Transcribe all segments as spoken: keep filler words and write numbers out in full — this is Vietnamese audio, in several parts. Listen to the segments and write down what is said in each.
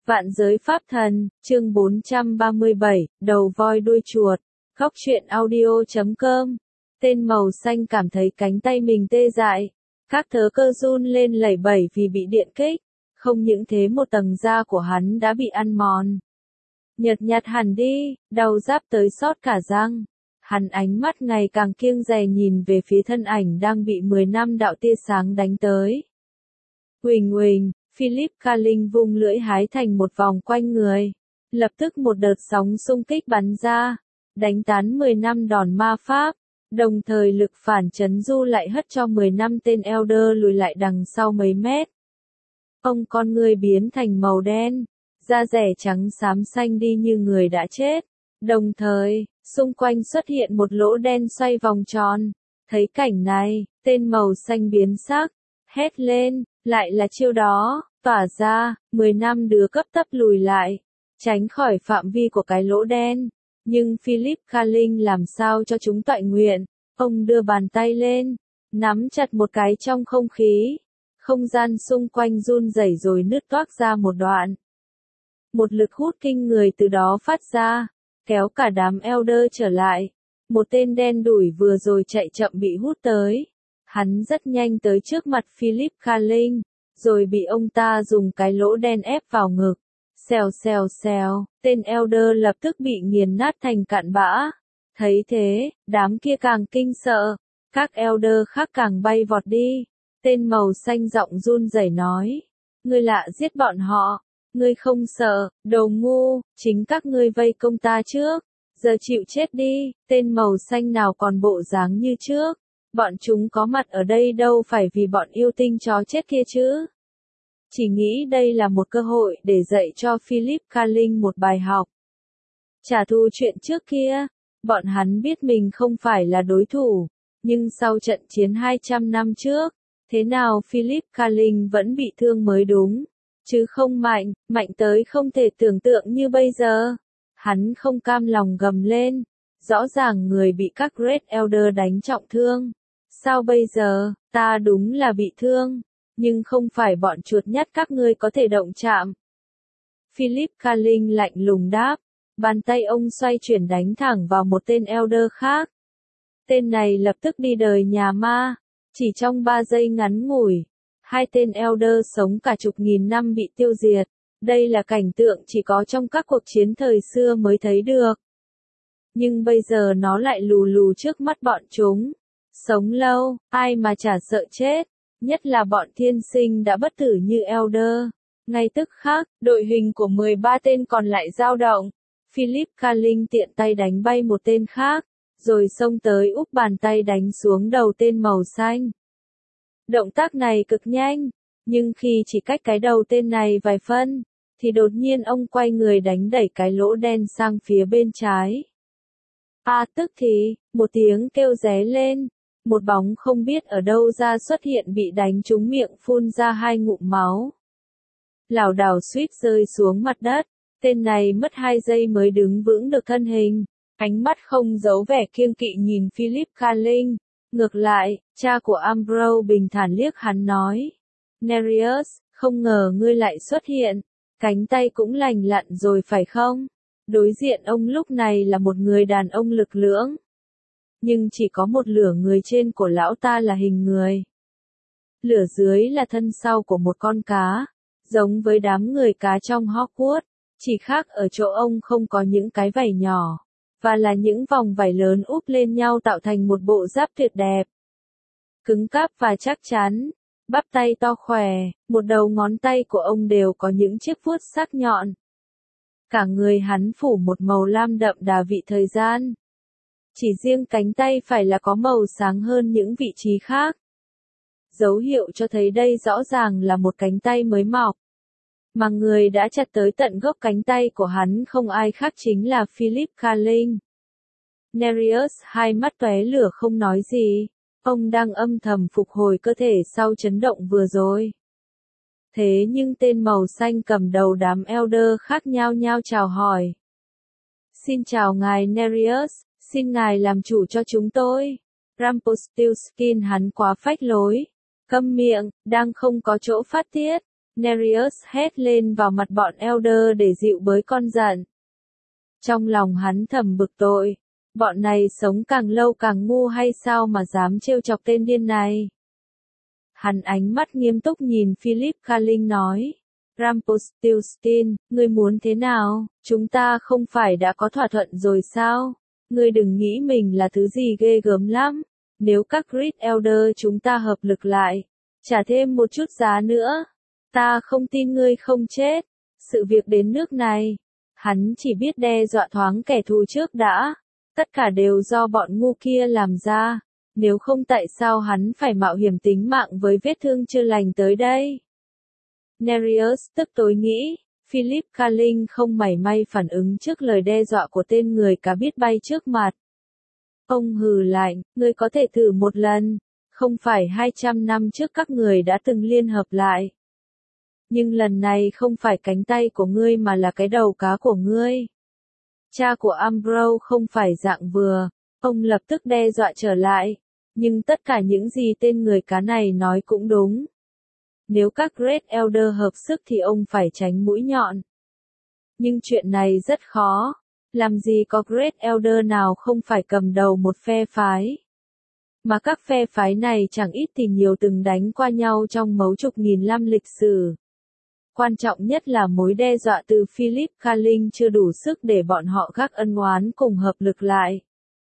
Vạn giới pháp thần, chương bốn trăm ba mươi bảy, đầu voi đuôi chuột, góc truyện audio chấm com. Tên màu xanh cảm thấy cánh tay mình tê dại, các thớ cơ run lên lẩy bẩy vì bị điện kích, không những thế một tầng da của hắn đã bị ăn mòn. Nhợt nhạt hẳn đi, đau rát tới xót cả răng. Hắn ánh mắt ngày càng kiêng dè nhìn về phía thân ảnh đang bị mười năm đạo tia sáng đánh tới. Huỳnh huỳnh, Philip Ka Linh vung lưỡi hái thành một vòng quanh người. Lập tức một đợt sóng xung kích bắn ra, đánh tán mười năm đòn ma pháp, đồng thời lực phản chấn du lại hất cho mười năm tên Elder lùi lại đằng sau mấy mét. Ông con người biến thành màu đen, da rẻ trắng xám xanh đi như người đã chết. Đồng thời, xung quanh xuất hiện một lỗ đen xoay vòng tròn. Thấy cảnh này, tên màu xanh biến sắc, hét lên, lại là chiêu đó, tỏa ra, mười năm đứa cấp tấp lùi lại, tránh khỏi phạm vi của cái lỗ đen. Nhưng Philip Ka Linh làm sao cho chúng tọa nguyện, ông đưa bàn tay lên, nắm chặt một cái trong không khí. Không gian xung quanh run rẩy rồi nứt toác ra một đoạn. Một lực hút kinh người từ đó phát ra, kéo cả đám Elder trở lại. Một tên đen đủi vừa rồi chạy chậm bị hút tới. Hắn rất nhanh tới trước mặt Philip Ka Linh, rồi bị ông ta dùng cái lỗ đen ép vào ngực. Xèo xèo xèo, tên Elder lập tức bị nghiền nát thành cặn bã. Thấy thế, đám kia càng kinh sợ, các Elder khác càng bay vọt đi. Tên màu xanh giọng run rẩy nói, ngươi lạ giết bọn họ, ngươi không sợ, đồ ngu, chính các ngươi vây công ta trước, giờ chịu chết đi. Tên màu xanh nào còn bộ dáng như trước, bọn chúng có mặt ở đây đâu phải vì bọn yêu tinh chó chết kia chứ. Chỉ nghĩ đây là một cơ hội để dạy cho Philip Ka Linh một bài học. Trả thù chuyện trước kia, bọn hắn biết mình không phải là đối thủ, nhưng sau trận chiến hai trăm năm trước, thế nào Philip Ka Linh vẫn bị thương mới đúng, chứ không mạnh, mạnh tới không thể tưởng tượng như bây giờ. Hắn không cam lòng gầm lên, rõ ràng người bị các Red Elder đánh trọng thương. Sao bây giờ, ta đúng là bị thương, nhưng không phải bọn chuột nhắt các ngươi có thể động chạm. Philip Ka Linh lạnh lùng đáp, bàn tay ông xoay chuyển đánh thẳng vào một tên Elder khác. Tên này lập tức đi đời nhà ma, chỉ trong ba giây ngắn ngủi, hai tên Elder sống cả chục nghìn năm bị tiêu diệt. Đây là cảnh tượng chỉ có trong các cuộc chiến thời xưa mới thấy được. Nhưng bây giờ nó lại lù lù trước mắt bọn chúng. Sống lâu, ai mà chả sợ chết, nhất là bọn thiên sinh đã bất tử như Elder. Ngay tức khắc, đội hình của mười ba tên còn lại dao động. Philip Ka Linh tiện tay đánh bay một tên khác, rồi xông tới úp bàn tay đánh xuống đầu tên màu xanh. Động tác này cực nhanh, nhưng khi chỉ cách cái đầu tên này vài phân, thì đột nhiên ông quay người đánh đẩy cái lỗ đen sang phía bên trái. À tức thì, một tiếng kêu ré lên, một bóng không biết ở đâu ra xuất hiện bị đánh trúng miệng phun ra hai ngụm máu. Lảo đảo suýt rơi xuống mặt đất, tên này mất hai giây mới đứng vững được thân hình, ánh mắt không giấu vẻ kiêng kỵ nhìn Philip Ka Linh. Ngược lại, cha của Ambrose bình thản liếc hắn nói, Nereus, không ngờ ngươi lại xuất hiện, cánh tay cũng lành lặn rồi phải không? Đối diện ông lúc này là một người đàn ông lực lưỡng. Nhưng chỉ có một lửa người trên của lão ta là hình người. Lửa dưới là thân sau của một con cá, giống với đám người cá trong Hogwarts, chỉ khác ở chỗ ông không có những cái vảy nhỏ, và là những vòng vảy lớn úp lên nhau tạo thành một bộ giáp tuyệt đẹp. Cứng cáp và chắc chắn, bắp tay to khỏe, một đầu ngón tay của ông đều có những chiếc vuốt sắc nhọn. Cả người hắn phủ một màu lam đậm đà vị thời gian. Chỉ riêng cánh tay phải là có màu sáng hơn những vị trí khác. Dấu hiệu cho thấy đây rõ ràng là một cánh tay mới mọc. Mà người đã chặt tới tận gốc cánh tay của hắn không ai khác chính là Philip Ka Linh. Nereus hai mắt tóe lửa không nói gì, ông đang âm thầm phục hồi cơ thể sau chấn động vừa rồi. Thế nhưng tên màu xanh cầm đầu đám Elder khác nhao nhao chào hỏi. Xin chào ngài Nereus, xin ngài làm chủ cho chúng tôi. Rumpelstiltskin hắn quá phách lối. Câm miệng, đang không có chỗ phát tiết. Nereus hét lên vào mặt bọn Elder để dịu bới con giận. Trong lòng hắn thầm bực tội, bọn này sống càng lâu càng ngu hay sao mà dám trêu chọc tên điên này. Hắn ánh mắt nghiêm túc nhìn Philip Carling nói, Rumpelstiltskin, ngươi muốn thế nào, chúng ta không phải đã có thỏa thuận rồi sao, ngươi đừng nghĩ mình là thứ gì ghê gớm lắm, nếu các Great Elder chúng ta hợp lực lại, trả thêm một chút giá nữa, ta không tin ngươi không chết, sự việc đến nước này, hắn chỉ biết đe dọa thoáng kẻ thù trước đã, tất cả đều do bọn ngu kia làm ra. Nếu không tại sao hắn phải mạo hiểm tính mạng với vết thương chưa lành tới đây? Nereus tức tối nghĩ, Philip Carling không mảy may phản ứng trước lời đe dọa của tên người cá biết bay trước mặt. Ông hừ lạnh, ngươi có thể thử một lần, không phải hai trăm năm trước các người đã từng liên hợp lại. Nhưng lần này không phải cánh tay của ngươi mà là cái đầu cá của ngươi. Cha của Ambrose không phải dạng vừa, ông lập tức đe dọa trở lại. Nhưng tất cả những gì tên người cá này nói cũng đúng. Nếu các Great Elder hợp sức thì ông phải tránh mũi nhọn. Nhưng chuyện này rất khó. Làm gì có Great Elder nào không phải cầm đầu một phe phái. Mà các phe phái này chẳng ít thì nhiều từng đánh qua nhau trong mấy chục nghìn năm lịch sử. Quan trọng nhất là mối đe dọa từ Philip Carling chưa đủ sức để bọn họ gác ân oán cùng hợp lực lại.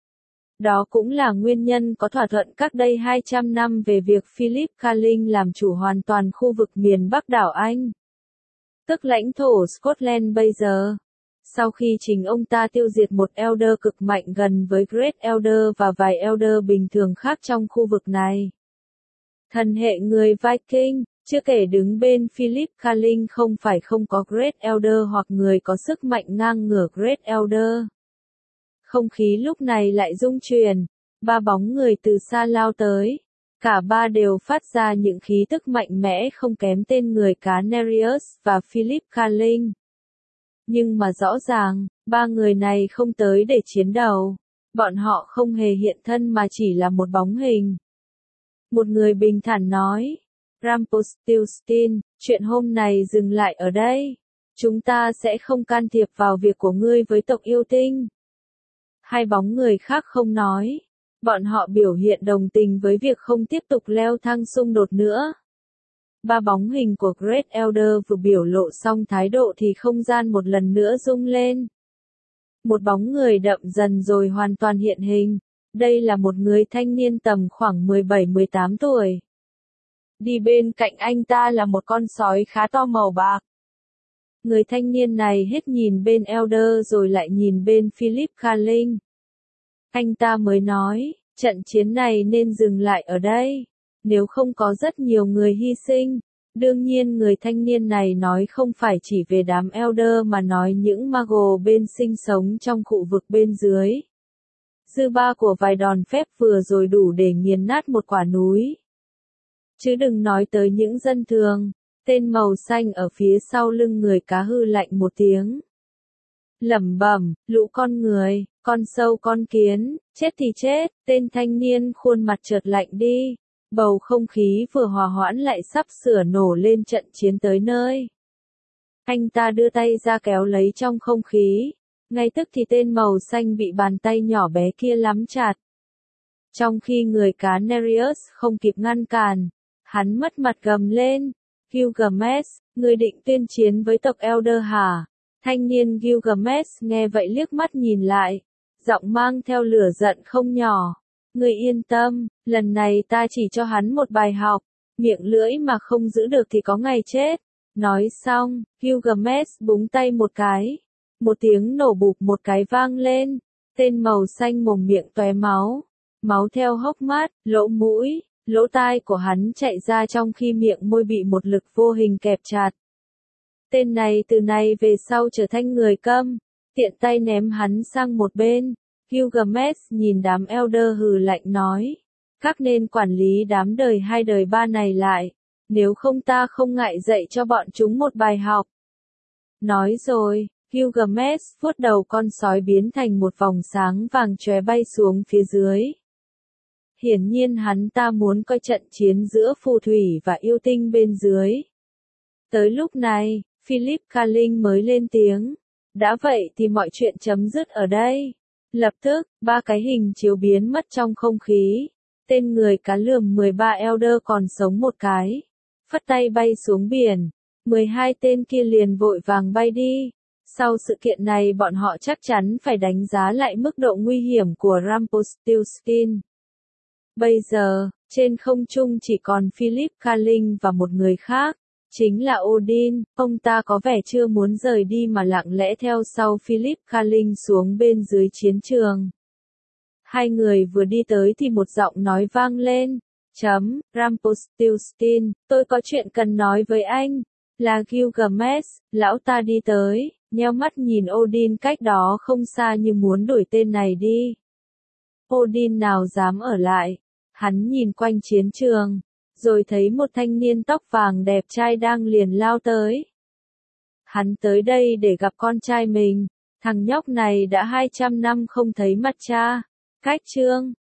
Đó cũng là nguyên nhân có thỏa thuận cách đây hai trăm năm về việc Philip Carling làm chủ hoàn toàn khu vực miền Bắc đảo Anh, tức lãnh thổ Scotland bây giờ. Sau khi chính ông ta tiêu diệt một Elder cực mạnh gần với Great Elder và vài Elder bình thường khác trong khu vực này. Thần hệ người Viking, chưa kể đứng bên Philip Carling không phải không có Great Elder hoặc người có sức mạnh ngang ngửa Great Elder. Không khí lúc này lại rung chuyển, ba bóng người từ xa lao tới. Cả ba đều phát ra những khí tức mạnh mẽ không kém tên người cá Nereus và Philip Carling. Nhưng mà rõ ràng, ba người này không tới để chiến đấu. Bọn họ không hề hiện thân mà chỉ là một bóng hình. Một người bình thản nói, Rumpelstiltskin, chuyện hôm này dừng lại ở đây. Chúng ta sẽ không can thiệp vào việc của ngươi với tộc yêu tinh. Hai bóng người khác không nói. Bọn họ biểu hiện đồng tình với việc không tiếp tục leo thang xung đột nữa. Ba bóng hình của Great Elder vừa biểu lộ xong thái độ thì không gian một lần nữa rung lên. Một bóng người đậm dần rồi hoàn toàn hiện hình. Đây là một người thanh niên tầm khoảng mười bảy mười tám tuổi. Đi bên cạnh anh ta là một con sói khá to màu bạc. Người thanh niên này hết nhìn bên Elder rồi lại nhìn bên Philip Carling. Anh ta mới nói, trận chiến này nên dừng lại ở đây. Nếu không có rất nhiều người hy sinh. Đương nhiên người thanh niên này nói không phải chỉ về đám Elder mà nói những Mago bên sinh sống trong khu vực bên dưới. Dư ba của vài đòn phép vừa rồi đủ để nghiền nát một quả núi. Chứ đừng nói tới những dân thường. Tên màu xanh ở phía sau lưng người cá hư lạnh một tiếng. Lẩm bẩm, lũ con người, con sâu con kiến, chết thì chết, tên thanh niên khuôn mặt chợt lạnh đi. Bầu không khí vừa hòa hoãn lại sắp sửa nổ lên trận chiến tới nơi. Anh ta đưa tay ra kéo lấy trong không khí. Ngay tức thì tên màu xanh bị bàn tay nhỏ bé kia nắm chặt. Trong khi người cá Nereus không kịp ngăn cản, hắn mất mặt gầm lên. Gilgamesh, người định tuyên chiến với tộc Elder hả? Thanh niên Gilgamesh nghe vậy liếc mắt nhìn lại, giọng mang theo lửa giận không nhỏ. Người yên tâm, lần này ta chỉ cho hắn một bài học, miệng lưỡi mà không giữ được thì có ngày chết. Nói xong, Gilgamesh búng tay một cái. Một tiếng nổ bụp một cái vang lên, tên màu xanh mồm miệng tóe máu. Máu theo hốc mắt, lỗ mũi, lỗ tai của hắn chạy ra trong khi miệng môi bị một lực vô hình kẹp chặt. Tên này từ nay về sau trở thành người câm, tiện tay ném hắn sang một bên. Gilgamesh nhìn đám Elder hừ lạnh nói, các nên quản lý đám đời hai đời ba này lại, nếu không ta không ngại dạy cho bọn chúng một bài học. Nói rồi, Gilgamesh vuốt đầu con sói biến thành một vòng sáng vàng chóe bay xuống phía dưới. Hiển nhiên hắn ta muốn coi trận chiến giữa phù thủy và yêu tinh bên dưới. Tới lúc này, Philip Carling mới lên tiếng. Đã vậy thì mọi chuyện chấm dứt ở đây. Lập tức, ba cái hình chiếu biến mất trong không khí. Tên người cá lườm mười ba Elder còn sống một cái. Phất tay bay xuống biển. mười hai tên kia liền vội vàng bay đi. Sau sự kiện này bọn họ chắc chắn phải đánh giá lại mức độ nguy hiểm của Rumpelstiltskin. Bây giờ, trên không trung chỉ còn Philip Carling và một người khác. Chính là Odin, ông ta có vẻ chưa muốn rời đi mà lặng lẽ theo sau Philip Carling xuống bên dưới chiến trường. Hai người vừa đi tới thì một giọng nói vang lên. Chấm, Rumpelstiltskin, tôi có chuyện cần nói với anh. Là Gilgamesh, lão ta đi tới, nheo mắt nhìn Odin cách đó không xa như muốn đuổi tên này đi. Odin nào dám ở lại. Hắn nhìn quanh chiến trường. Rồi thấy một thanh niên tóc vàng đẹp trai đang liền lao tới. Hắn tới đây để gặp con trai mình, thằng nhóc này đã hai trăm năm không thấy mặt cha. Cách chương